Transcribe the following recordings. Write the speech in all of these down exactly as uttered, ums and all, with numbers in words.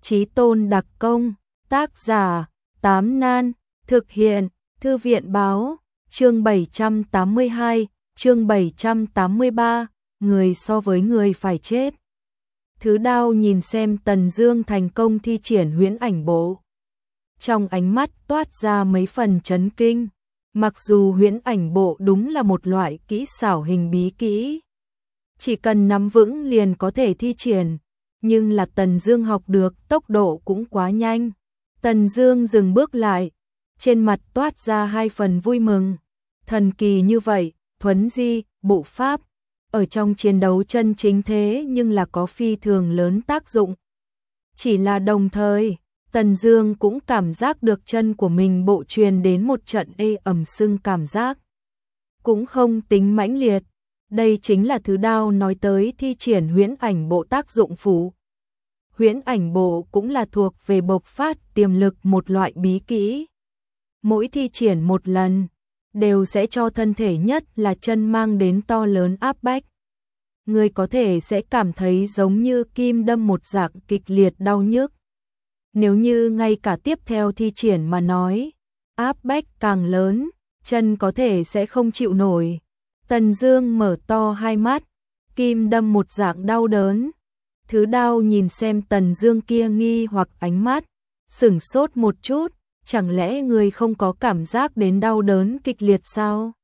Chí tôn đặc công, tác giả, Tám Nan, thực hiện, Thư viện báo, chương bảy trăm tám mươi hai, chương bảy trăm tám mươi ba, người so với người phải chết. Thứ Đao nhìn xem Tần Dương thành công thi triển huyễn ảnh bộ. Trong ánh mắt toát ra mấy phần chấn kinh, mặc dù huyễn ảnh bộ đúng là một loại kỹ xảo hình bí kỹ. Chỉ cần nắm vững liền có thể thi triển, nhưng là Tần Dương học được tốc độ cũng quá nhanh. Tần Dương dừng bước lại, trên mặt toát ra hai phần vui mừng. Thần kỳ như vậy, thuấn di, bộ pháp, ở trong chiến đấu chân chính thế nhưng là có phi thường lớn tác dụng. Chỉ là đồng thời, Tần Dương cũng cảm giác được chân của mình bộ truyền đến một trận ê ẩm sưng cảm giác. Cũng không tính mãnh liệt, đây chính là Thứ Đao nói tới thi triển huyễn ảnh bộ tác dụng phụ. Huyễn ảnh bộ cũng là thuộc về bộc phát tiềm lực một loại bí kỹ. Mỗi thi triển một lần, đều sẽ cho thân thể nhất là chân mang đến to lớn áp bách. Người có thể sẽ cảm thấy giống như kim đâm một dạng kịch liệt đau nhức. Nếu như ngay cả tiếp theo thi triển mà nói, áp bách càng lớn, chân có thể sẽ không chịu nổi. Tần Dương mở to hai mắt, kim đâm một dạng đau đớn. Thứ Đao nhìn xem Tần Dương kia nghi hoặc ánh mắt, sững sốt một chút, chẳng lẽ người không có cảm giác đến đau đớn kịch liệt sao?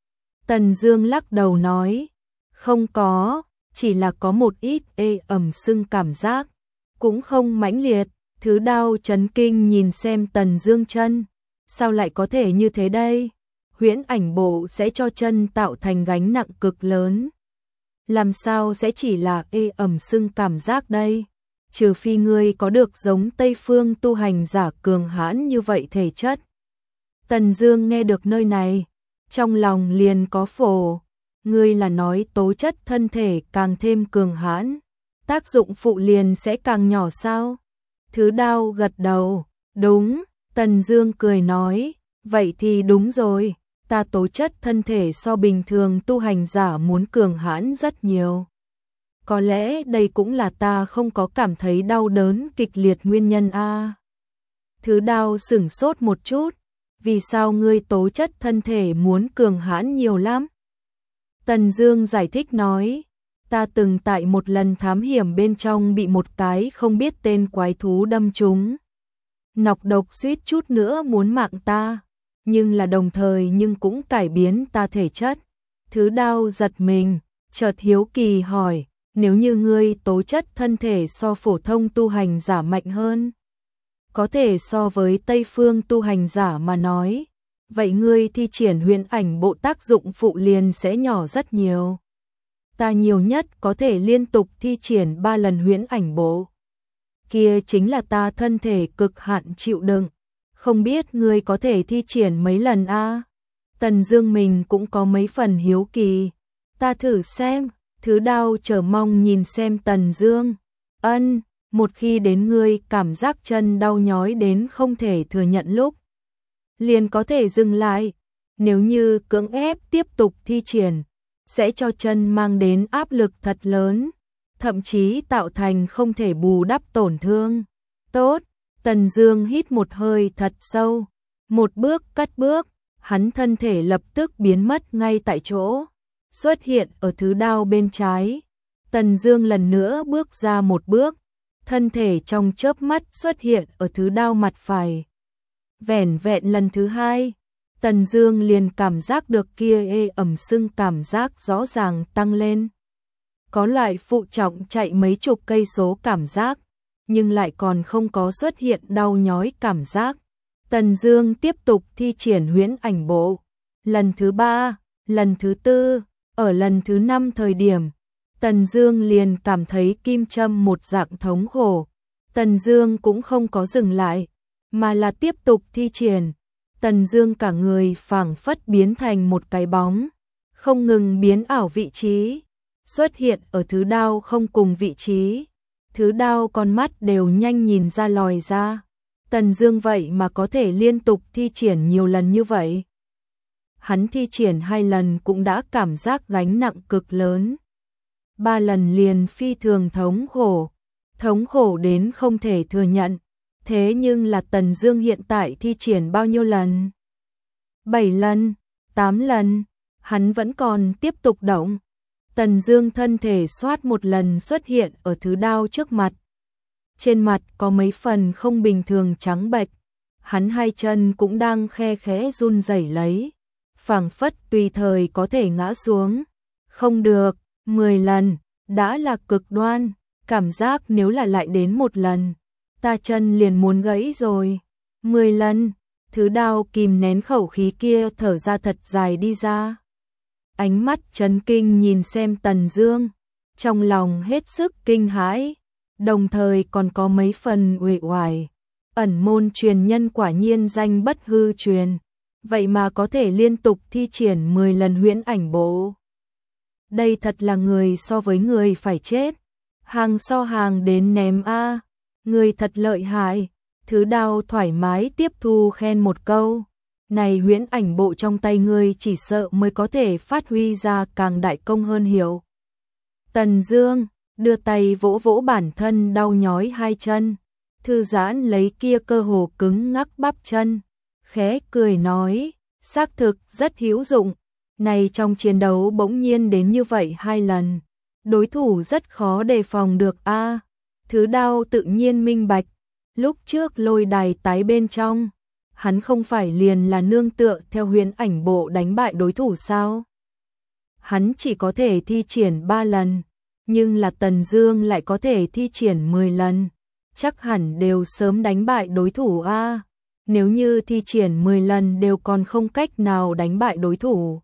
Tần Dương lắc đầu nói, không có, chỉ là có một ít ê ẩm sưng cảm giác, cũng không mãnh liệt. Thứ Đao chấn kinh nhìn xem Tần Dương chân, sao lại có thể như thế đây? Huyễn ảnh bộ sẽ cho chân tạo thành gánh nặng cực lớn. Làm sao sẽ chỉ là ê ẩm sưng cảm giác đây? Trừ phi ngươi có được giống Tây phương tu hành giả cường hãn như vậy thể chất. Tần Dương nghe được nơi này, trong lòng liền có phổ. Ngươi là nói tố chất thân thể càng thêm cường hãn, tác dụng phụ liền sẽ càng nhỏ sao? Thứ Đao gật đầu, đúng. Tần Dương cười nói, vậy thì đúng rồi, ta tố chất thân thể so bình thường tu hành giả muốn cường hãn rất nhiều. Có lẽ đây cũng là ta không có cảm thấy đau đớn kịch liệt nguyên nhân a. Thứ Đao sững sốt một chút, vì sao ngươi tố chất thân thể muốn cường hãn nhiều lắm? Tần Dương giải thích nói, ta từng tại một lần thám hiểm bên trong bị một cái không biết tên quái thú đâm trúng. Nọc độc suýt chút nữa muốn mạng ta, nhưng là đồng thời nhưng cũng cải biến ta thể chất. Thứ Đao giật mình, chợt hiếu kỳ hỏi, nếu như ngươi tố chất thân thể so phổ thông tu hành giả mạnh hơn, có thể so với Tây phương tu hành giả mà nói, vậy ngươi thi triển huyễn ảnh bộ tác dụng phụ liền sẽ nhỏ rất nhiều. Ta nhiều nhất có thể liên tục thi triển ba lần huyễn ảnh bộ. Kia chính là ta thân thể cực hạn chịu đựng, không biết ngươi có thể thi triển mấy lần a? Tần Dương mình cũng có mấy phần hiếu kỳ, ta thử xem. Thứ Đao chờ mong nhìn xem Tần Dương. Ân, một khi đến ngươi cảm giác chân đau nhói đến không thể thừa nhận lúc, liền có thể dừng lại. Nếu như cưỡng ép tiếp tục thi triển, sẽ cho chân mang đến áp lực thật lớn, thậm chí tạo thành không thể bù đắp tổn thương. Tốt, Tần Dương hít một hơi thật sâu, một bước cất bước, hắn thân thể lập tức biến mất ngay tại chỗ, xuất hiện ở Thứ Đao bên trái. Tần Dương lần nữa bước ra một bước, thân thể trong chớp mắt xuất hiện ở Thứ Đao mặt phải. Vẻn vẹn lần thứ hai, Tần Dương liền cảm giác được kia ê ẩm sưng cảm giác rõ ràng tăng lên. Có loại phụ trọng chạy mấy chục cây số cảm giác, nhưng lại còn không có xuất hiện đau nhói cảm giác. Tần Dương tiếp tục thi triển huyễn ảnh bộ. Lần thứ ba, lần thứ tư, ở lần thứ năm thời điểm, Tần Dương liền cảm thấy kim châm một dạng thống khổ. Tần Dương cũng không có dừng lại, mà là tiếp tục thi triển. Tần Dương cả người phảng phất biến thành một cái bóng, không ngừng biến ảo vị trí, xuất hiện ở Thứ Đao không cùng vị trí. Thứ Đao con mắt đều nhanh nhìn ra lòi ra. Tần Dương vậy mà có thể liên tục thi triển nhiều lần như vậy. Hắn thi triển hai lần cũng đã cảm giác gánh nặng cực lớn. Ba lần liền phi thường thống khổ. thống khổ đến không thể thừa nhận. Thế nhưng là Tần Dương hiện tại thi triển bao nhiêu lần? bảy lần, tám lần, hắn vẫn còn tiếp tục động. Tần Dương thân thể xoát một lần xuất hiện ở thứ đao trước mặt. Trên mặt có mấy phần không bình thường trắng bệch, hắn hai chân cũng đang khe khẽ run rẩy lấy, phảng phất tùy thời có thể ngã xuống. Không được, mười lần, đã là cực đoan, cảm giác nếu là lại đến một lần, ta chân liền muốn gãy rồi. mười lần, thứ đao kìm nén khẩu khí kia thở ra thật dài đi ra. Ánh mắt chấn kinh nhìn xem Tần Dương, trong lòng hết sức kinh hãi, đồng thời còn có mấy phần uể oải. Ẩn môn truyền nhân quả nhiên danh bất hư truyền, vậy mà có thể liên tục thi triển mười lần huyễn ảnh bộ. Đây thật là người so với người phải chết, hàng so hàng đến ném a, người thật lợi hại. Thứ đao thoải mái tiếp thu khen một câu, này huyễn ảnh bộ trong tay ngươi chỉ sợ mới có thể phát huy ra càng đại công hơn hiểu. Tần Dương đưa tay vỗ vỗ bản thân đau nhói hai chân, thư giãn lấy kia cơ hồ cứng ngắc bắp chân, khẽ cười nói, xác thực rất hữu dụng. Này trong chiến đấu bỗng nhiên đến như vậy hai lần, đối thủ rất khó đề phòng được a. Thứ đao tự nhiên minh bạch, lúc trước lôi đài tái bên trong, hắn không phải liền là nương tựa theo huyễn ảnh bộ đánh bại đối thủ sao? Hắn chỉ có thể thi triển ba lần, nhưng là Tần Dương lại có thể thi triển mười lần, chắc hẳn đều sớm đánh bại đối thủ a. Nếu như thi triển mười lần đều còn không cách nào đánh bại đối thủ,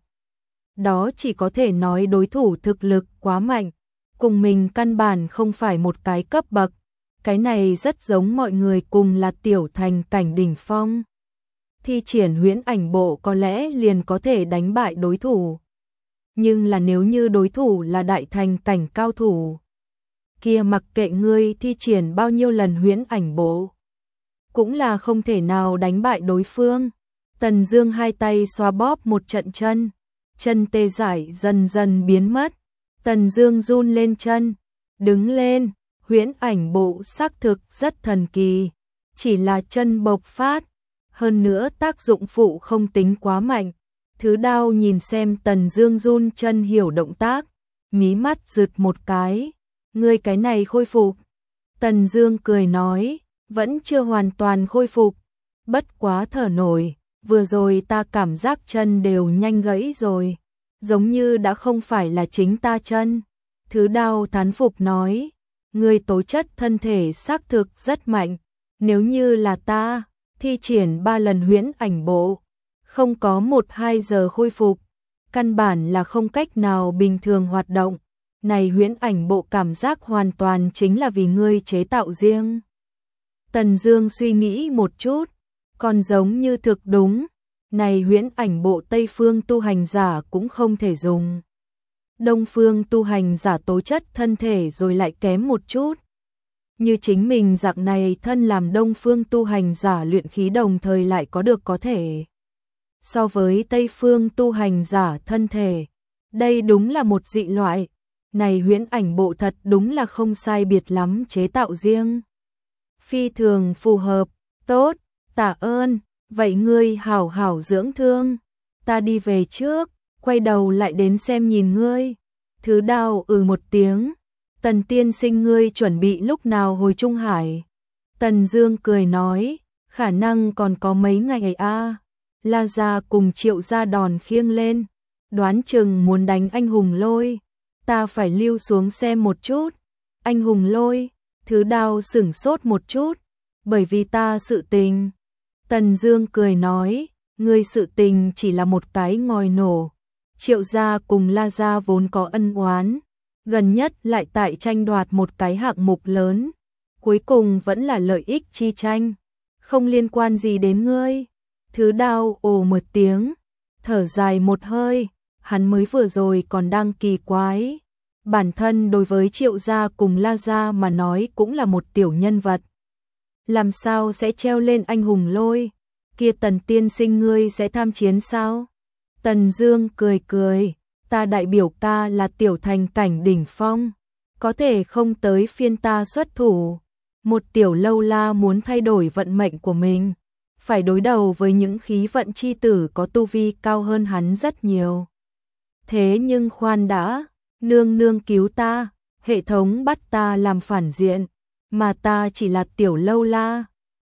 đó chỉ có thể nói đối thủ thực lực quá mạnh, cùng mình căn bản không phải một cái cấp bậc. Cái này rất giống mọi người cùng là tiểu thành cảnh đỉnh phong, thi triển huyễn ảnh bộ có lẽ liền có thể đánh bại đối thủ. Nhưng là nếu như đối thủ là đại thành cảnh cao thủ, kia mặc kệ ngươi thi triển bao nhiêu lần huyễn ảnh bộ, cũng là không thể nào đánh bại đối phương. Tần Dương hai tay xoa bóp một trận chân, chân tê dại dần dần biến mất. Tần Dương run lên chân, đứng lên, huyễn ảnh bộ xác thực rất thần kỳ, chỉ là chân bộc phát, hơn nữa tác dụng phụ không tính quá mạnh. Thứ đao nhìn xem Tần Dương run chân hiểu động tác, mí mắt rực một cái, ngươi cái này khôi phục. Tần Dương cười nói, vẫn chưa hoàn toàn khôi phục, bất quá thở nổi, vừa rồi ta cảm giác chân đều nhanh gãy rồi, giống như đã không phải là chính ta chân. Thứ đao thán phục nói, ngươi tố chất thân thể xác thực rất mạnh, nếu như là ta, thi triển ba lần huyễn ảnh bộ, không có một hai giờ khôi phục, căn bản là không cách nào bình thường hoạt động. Này huyễn ảnh bộ cảm giác hoàn toàn chính là vì ngươi chế tạo riêng. Tần Dương suy nghĩ một chút, còn giống như thực đúng, này huyễn ảnh bộ Tây phương tu hành giả cũng không thể dùng. Đông phương tu hành giả tố chất thân thể rồi lại kém một chút. Như chính mình dạng này thân làm đông phương tu hành giả luyện khí đồng thời lại có được có thể. So với Tây phương tu hành giả thân thể, đây đúng là một dị loại. Này huyễn ảnh bộ thật đúng là không sai biệt lắm chế tạo riêng. Phi thường phù hợp, tốt, tạ ơn, vậy ngươi hảo hảo dưỡng thương, ta đi về trước, quay đầu lại đến xem nhìn ngươi. Thứ đao ừ một tiếng, Tần tiên sinh ngươi chuẩn bị lúc nào hồi Trung Hải? Tần Dương cười nói, khả năng còn có mấy ngày a. La gia cùng Triệu gia đòn khiêng lên, đoán chừng muốn đánh anh hùng lôi, ta phải lưu xuống xem một chút. Anh hùng lôi, thứ đao sửng sốt một chút, bởi vì ta sự tình. Tần Dương cười nói, ngươi sự tình chỉ là một cái ngòi nổ. Triệu gia cùng La gia vốn có ân oán, gần nhất lại tại tranh đoạt một cái hạng mục lớn, cuối cùng vẫn là lợi ích chi tranh, không liên quan gì đến ngươi. Thứ đao ồ một tiếng, thở dài một hơi, hắn mới vừa rồi còn đang kỳ quái, bản thân đối với Triệu gia cùng La gia mà nói cũng là một tiểu nhân vật, làm sao sẽ treo lên anh hùng lôi? Kia Tần tiên sinh ngươi sẽ tham chiến sao? Tần Dương cười cười, ta đại biểu ca là tiểu thành cảnh đỉnh phong, có thể không tới phiên ta xuất thủ. Một tiểu lâu la muốn thay đổi vận mệnh của mình, phải đối đầu với những khí vận chi tử có tu vi cao hơn hắn rất nhiều. Thế nhưng khoan đã, nương nương cứu ta, hệ thống bắt ta làm phản diện, mà ta chỉ là tiểu lâu la.